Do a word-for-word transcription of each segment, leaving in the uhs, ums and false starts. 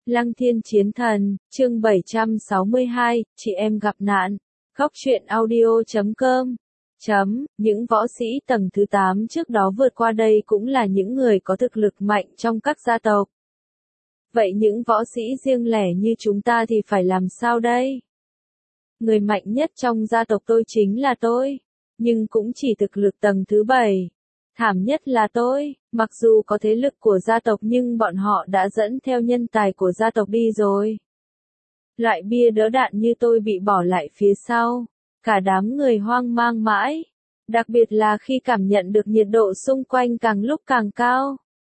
Lăng Thiên Chiến Thần, chương bảy trăm sáu mươi hai, chị em gặp nạn. Góc truyện audio chấm com. Chấm, những võ sĩ tầng thứ tám trước đó vượt qua đây cũng là những người có thực lực mạnh trong các gia tộc. Vậy những võ sĩ riêng lẻ như chúng ta thì phải làm sao đây? Người mạnh nhất trong gia tộc tôi chính là tôi, nhưng cũng chỉ thực lực tầng thứ bảy. Thảm nhất là tôi, mặc dù có thế lực của gia tộc nhưng bọn họ đã dẫn theo nhân tài của gia tộc đi rồi. Loại bia đỡ đạn như tôi bị bỏ lại phía sau, cả đám người hoang mang mãi, đặc biệt là khi cảm nhận được nhiệt độ xung quanh càng lúc càng cao.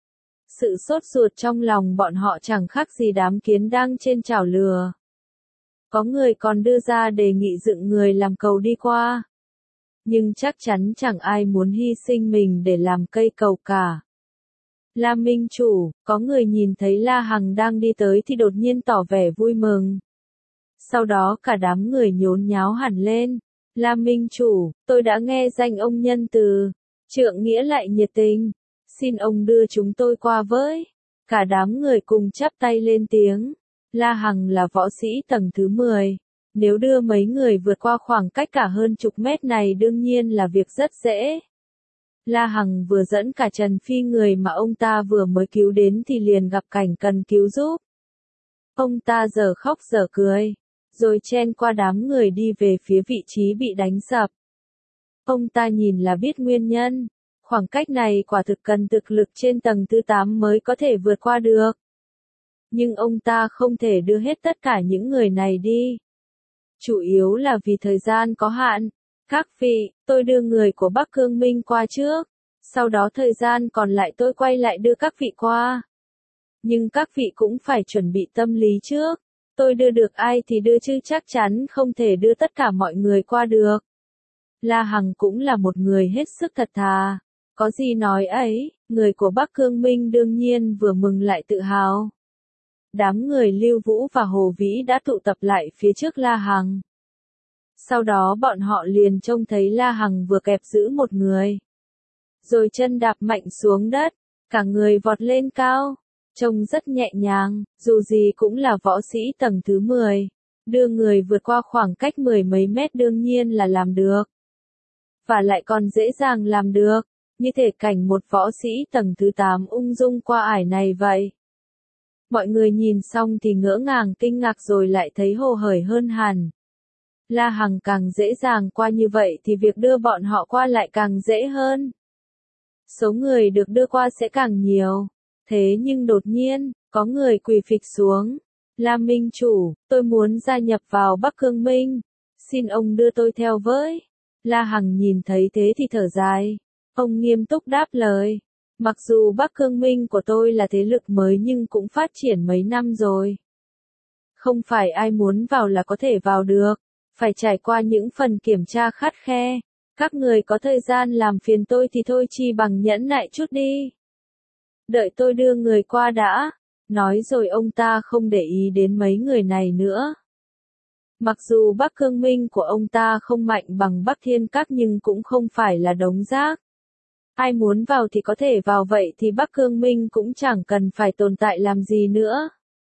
Sự sốt ruột trong lòng bọn họ chẳng khác gì đám kiến đang trên chảo lửa. Có người còn đưa ra đề nghị dựng người làm cầu đi qua. Nhưng chắc chắn chẳng ai muốn hy sinh mình để làm cây cầu cả. La Minh Chủ, có người nhìn thấy La Hằng đang đi tới thì đột nhiên tỏ vẻ vui mừng. Sau đó cả đám người nhốn nháo hẳn lên. La Minh Chủ, tôi đã nghe danh ông nhân từ, trượng nghĩa lại nhiệt tình. Xin ông đưa chúng tôi qua với. Cả đám người cùng chắp tay lên tiếng. La Hằng là võ sĩ tầng thứ mười. Nếu đưa mấy người vượt qua khoảng cách cả hơn chục mét này đương nhiên là việc rất dễ. La Hằng vừa dẫn cả Trần Phi người mà ông ta vừa mới cứu đến thì liền gặp cảnh cần cứu giúp. Ông ta giờ khóc giờ cười, rồi chen qua đám người đi về phía vị trí bị đánh sập. Ông ta nhìn là biết nguyên nhân, khoảng cách này quả thực cần thực lực trên tầng thứ tám mới có thể vượt qua được. Nhưng ông ta không thể đưa hết tất cả những người này đi. Chủ yếu là vì thời gian có hạn. Các vị, tôi đưa người của Bắc Cương Minh qua trước, sau đó thời gian còn lại tôi quay lại đưa các vị qua. Nhưng các vị cũng phải chuẩn bị tâm lý trước. Tôi đưa được ai thì đưa chứ chắc chắn không thể đưa tất cả mọi người qua được. La Hằng cũng là một người hết sức thật thà. Có gì nói ấy, người của Bắc Cương Minh đương nhiên vừa mừng lại tự hào. Đám người Lưu Vũ và Hồ Vĩ đã tụ tập lại phía trước La Hằng. Sau đó bọn họ liền trông thấy La Hằng vừa kẹp giữ một người. Rồi chân đạp mạnh xuống đất, cả người vọt lên cao. Trông rất nhẹ nhàng, dù gì cũng là võ sĩ tầng thứ mười. Đưa người vượt qua khoảng cách mười mấy mét đương nhiên là làm được. Và lại còn dễ dàng làm được, như thể cảnh một võ sĩ tầng thứ tám ung dung qua ải này vậy. Mọi người nhìn xong thì ngỡ ngàng kinh ngạc rồi lại thấy hồ hởi hơn hẳn. La Hằng càng dễ dàng qua như vậy thì việc đưa bọn họ qua lại càng dễ hơn. Số người được đưa qua sẽ càng nhiều. Thế nhưng đột nhiên, có người quỳ phịch xuống. La Minh Chủ, tôi muốn gia nhập vào Bắc Cương Minh. Xin ông đưa tôi theo với. La Hằng nhìn thấy thế thì thở dài. Ông nghiêm túc đáp lời. Mặc dù Bắc Cương Minh của tôi là thế lực mới nhưng cũng phát triển mấy năm rồi. Không phải ai muốn vào là có thể vào được. Phải trải qua những phần kiểm tra khắt khe. Các người có thời gian làm phiền tôi thì thôi chi bằng nhẫn nại chút đi. Đợi tôi đưa người qua đã. Nói rồi ông ta không để ý đến mấy người này nữa. Mặc dù Bắc Cương Minh của ông ta không mạnh bằng Bắc Thiên Các nhưng cũng không phải là đống rác. Ai muốn vào thì có thể vào vậy thì Bắc Cương Minh cũng chẳng cần phải tồn tại làm gì nữa.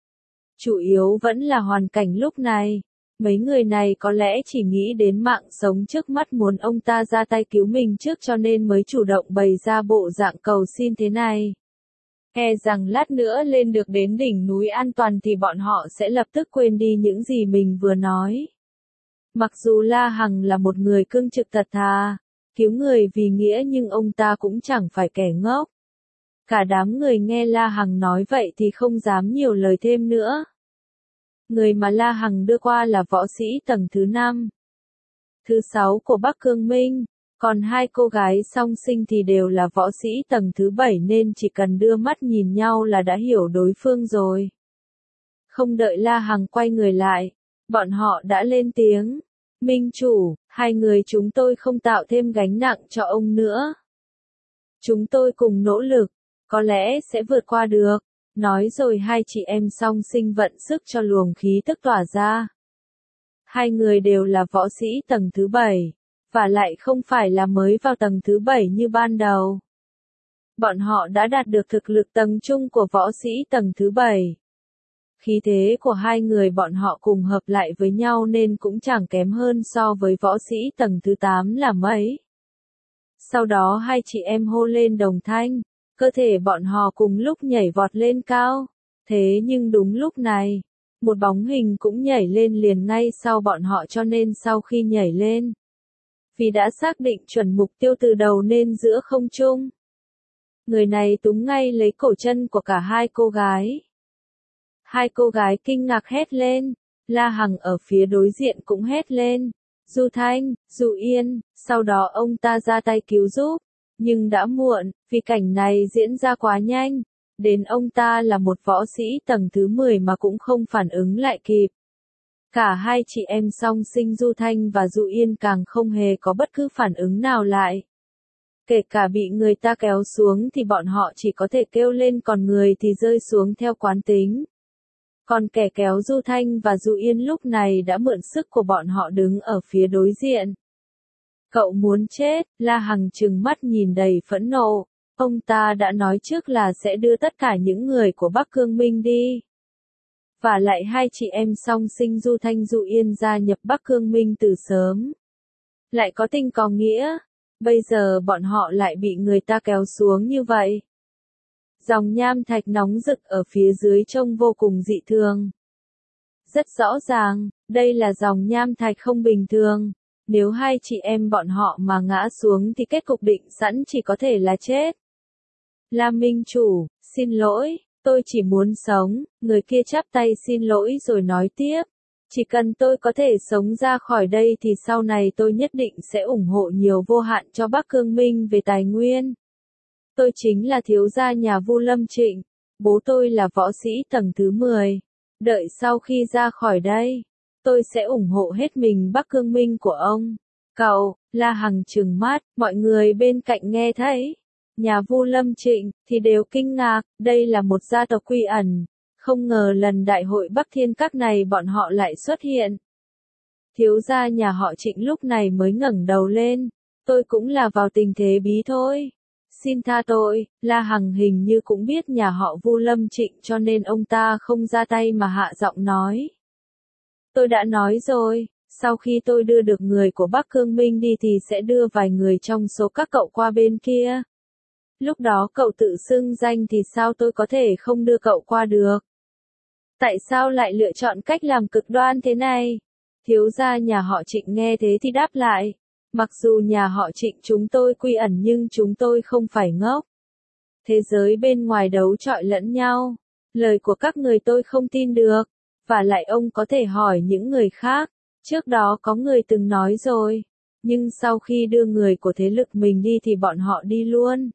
Chủ yếu vẫn là hoàn cảnh lúc này. Mấy người này có lẽ chỉ nghĩ đến mạng sống trước mắt muốn ông ta ra tay cứu mình trước cho nên mới chủ động bày ra bộ dạng cầu xin thế này. E rằng lát nữa lên được đến đỉnh núi an toàn thì bọn họ sẽ lập tức quên đi những gì mình vừa nói. Mặc dù La Hằng là một người cương trực thật thà, cứu người vì nghĩa nhưng ông ta cũng chẳng phải kẻ ngốc. Cả đám người nghe La Hằng nói vậy thì không dám nhiều lời thêm nữa. Người mà La Hằng đưa qua là võ sĩ tầng thứ năm. Thứ sáu của Bắc Cương Minh, còn hai cô gái song sinh thì đều là võ sĩ tầng thứ bảy nên chỉ cần đưa mắt nhìn nhau là đã hiểu đối phương rồi. Không đợi La Hằng quay người lại, bọn họ đã lên tiếng. Minh Chủ, hai người chúng tôi không tạo thêm gánh nặng cho ông nữa. Chúng tôi cùng nỗ lực, có lẽ sẽ vượt qua được. Nói rồi hai chị em song sinh vận sức cho luồng khí tức tỏa ra. Hai người đều là võ sĩ tầng thứ bảy, và lại không phải là mới vào tầng thứ bảy như ban đầu. Bọn họ đã đạt được thực lực tầng trung của võ sĩ tầng thứ bảy. Khí thế của hai người bọn họ cùng hợp lại với nhau nên cũng chẳng kém hơn so với võ sĩ tầng thứ tám là mấy. Sau đó hai chị em hô lên đồng thanh, cơ thể bọn họ cùng lúc nhảy vọt lên cao. Thế nhưng đúng lúc này, một bóng hình cũng nhảy lên liền ngay sau bọn họ, cho nên sau khi nhảy lên, vì đã xác định chuẩn mục tiêu từ đầu nên giữa không trung, người này túm ngay lấy cổ chân của cả hai cô gái. Hai cô gái kinh ngạc hét lên, La Hằng ở phía đối diện cũng hét lên, Du Thanh, Du Yên, sau đó ông ta ra tay cứu giúp, nhưng đã muộn, vì cảnh này diễn ra quá nhanh, đến ông ta là một võ sĩ tầng thứ mười mà cũng không phản ứng lại kịp. Cả hai chị em song sinh Du Thanh và Du Yên càng không hề có bất cứ phản ứng nào lại. Kể cả bị người ta kéo xuống thì bọn họ chỉ có thể kêu lên, còn người thì rơi xuống theo quán tính. Còn kẻ kéo Du Thanh và Du Yên lúc này đã mượn sức của bọn họ đứng ở phía đối diện. Cậu muốn chết, La Hằng trừng mắt nhìn đầy phẫn nộ. Ông ta đã nói trước là sẽ đưa tất cả những người của Bắc Cương Minh đi. Và lại hai chị em song sinh Du Thanh Du Yên gia nhập Bắc Cương Minh từ sớm. Lại có tình có nghĩa. Bây giờ bọn họ lại bị người ta kéo xuống như vậy. Dòng nham thạch nóng rực ở phía dưới trông vô cùng dị thường. Rất rõ ràng, đây là dòng nham thạch không bình thường. Nếu hai chị em bọn họ mà ngã xuống thì kết cục định sẵn chỉ có thể là chết. La Minh Chủ, xin lỗi, tôi chỉ muốn sống, người kia chắp tay xin lỗi rồi nói tiếp. Chỉ cần tôi có thể sống ra khỏi đây thì sau này tôi nhất định sẽ ủng hộ nhiều vô hạn cho Bắc Cương Minh về tài nguyên. Tôi chính là thiếu gia nhà Vu Lâm Trịnh, bố tôi là võ sĩ tầng thứ mười. Đợi sau khi ra khỏi đây, tôi sẽ ủng hộ hết mình Bắc Cương Minh của ông. Cậu, La Hằng trừng mắt, mọi người bên cạnh nghe thấy. Nhà Vu Lâm Trịnh thì đều kinh ngạc, đây là một gia tộc quy ẩn. Không ngờ lần đại hội Bắc Thiên Các này bọn họ lại xuất hiện. Thiếu gia nhà họ Trịnh lúc này mới ngẩng đầu lên. Tôi cũng là vào tình thế bí thôi. Xin tha tội, La Hằng hình như cũng biết nhà họ Vu Lâm Trịnh cho nên ông ta không ra tay mà hạ giọng nói. Tôi đã nói rồi, sau khi tôi đưa được người của Bắc Cương Minh đi thì sẽ đưa vài người trong số các cậu qua bên kia. Lúc đó cậu tự xưng danh thì sao tôi có thể không đưa cậu qua được? Tại sao lại lựa chọn cách làm cực đoan thế này? Thiếu gia nhà họ Trịnh nghe thế thì đáp lại. Mặc dù nhà họ Trịnh chúng tôi quy ẩn nhưng chúng tôi không phải ngốc. Thế giới bên ngoài đấu chọi lẫn nhau. Lời của các người tôi không tin được. Và lại ông có thể hỏi những người khác. Trước đó có người từng nói rồi. Nhưng sau khi đưa người của thế lực mình đi thì bọn họ đi luôn.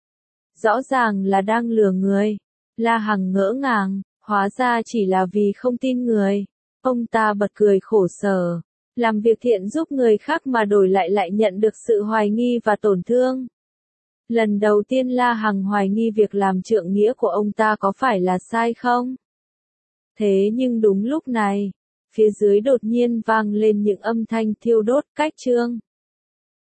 Rõ ràng là đang lừa người. La Hằng ngỡ ngàng, hóa ra chỉ là vì không tin người. Ông ta bật cười khổ sở. Làm việc thiện giúp người khác mà đổi lại lại nhận được sự hoài nghi và tổn thương. Lần đầu tiên La Hằng hoài nghi việc làm trượng nghĩa của ông ta có phải là sai không? Thế nhưng đúng lúc này, phía dưới đột nhiên vang lên những âm thanh thiêu đốt, cách chương.